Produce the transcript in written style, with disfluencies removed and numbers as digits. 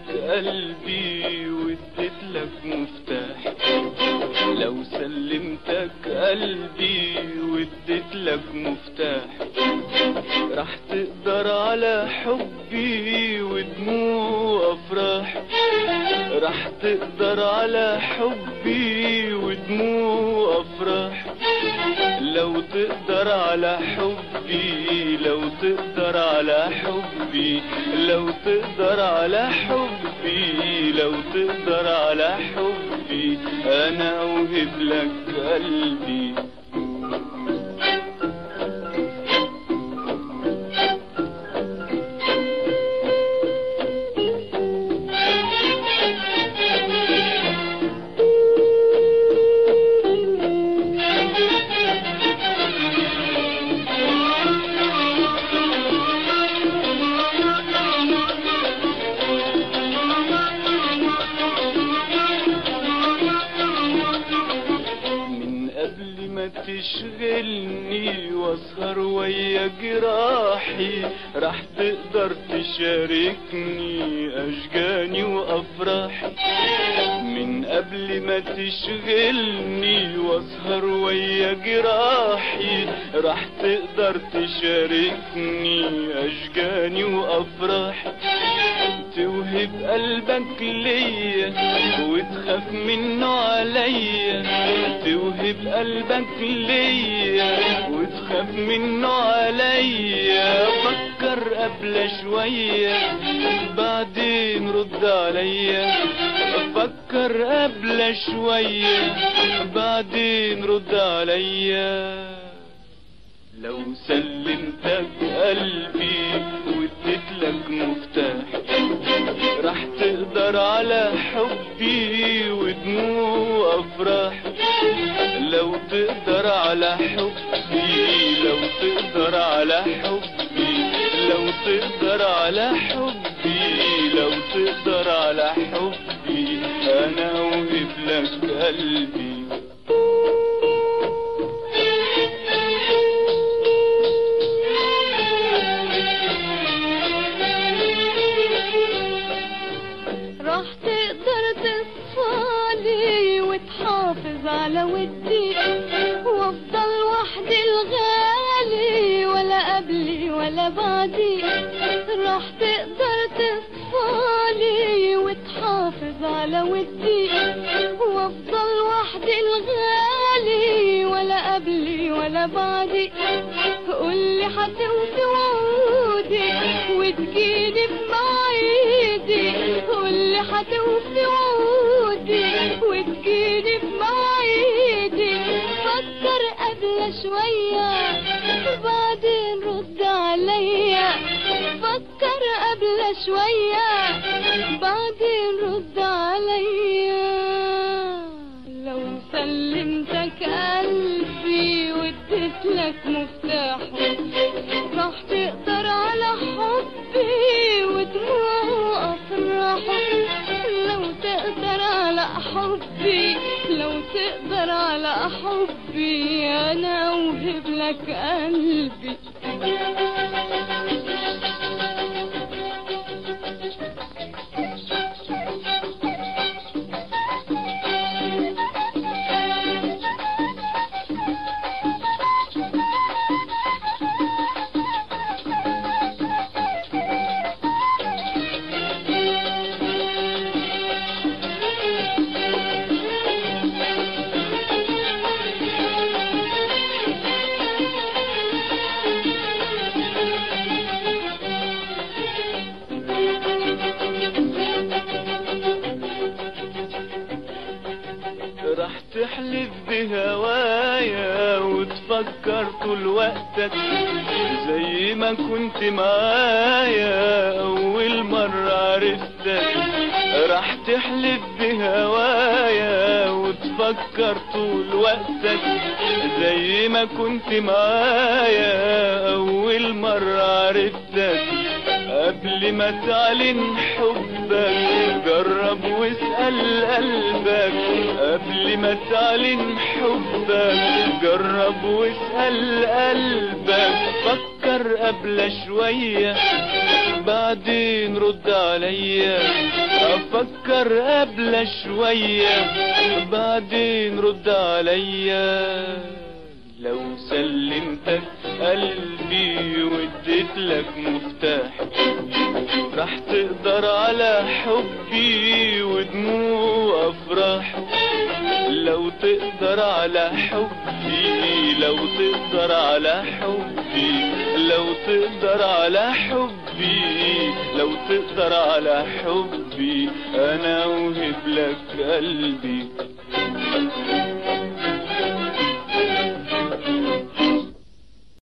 قلبي واديت لك مفتاح، لو سلمتك قلبي واديت لك مفتاح، راح تقدر على حبي ودموع افراح، راح تقدر على حبي ودموع افراح، لو تقدر على حبي، لو تقدر على حبي، لو تقدر على حبي، لو تقدر على حبي، انا اوهب لك قلبي. تشغلني واسهر ويا جراحي، راح تقدر تشاركني اشجاني وافراحي، من قبل ما تشغلني واسهر ويا جراحي، راح تقدر تشاركني اشجاني وافراحي، توهب قلبك ليا وتخاف منه عليا، توهب قلبك ليا وتخاف منه عليا، فكر قبل شوية بعدين رد عليا، فكر قبل شوية بعدين رد عليا، لو سلمتك قلبي واديت لك مفتاح، راح تقدر على حبي ودموع افراح، لو تقدر على حبي، لو تقدر على حبي، لو تقدر على حبي، لو تقدر على حبي، انا اوهب لك قلبي. راح تقدر تصفالي وتحافظ على ودي، وافضل وحدي الغالي ولا قبلي ولا بعدي، راح تقدر تصفالي وتحافظ على ودي، وافضل وحدي الغالي ولا قبلي ولا بعدي، قولي حتوفي وعودي وتجيني بمواعيدي، قولي حتوفي وعودي وتجيني بمواعيدي، فكر قبل شوية بعدين رد عليا، فكر قبل شوية بعدين رد عليا، لو سلمتك قلبي واديت لك مفتاحه، راح تقدر على حبي ودموع افراحه، لو تقدر على حبي، لو تقدر على حبي، انا اوهب لك قلبي. راح تحلف بهوايا وتفكر طول وقتك زي ما كنت معايا أول مرة عرفتك، راح تحلف بهوايا وتفكر طول وقتك زي ما كنت معايا أول مرة عرفتك، قبل ما تعلن حبك جرب واسأل قلبك، قبل ما تعلن حبك جرب واسأل قلبك، فكر قبل شوية بعدين رد عليا افكر قبل شوية، بعدين رد عليا. لو سلمتك قلبي واديت لك مفتاحي راح تقدر على حبي ودموع افراحي. لو تقدر على حبي، لو تقدر على حبي، لو تقدر على حبي، لو تقدر على حبي، انا اوهب لك قلبي.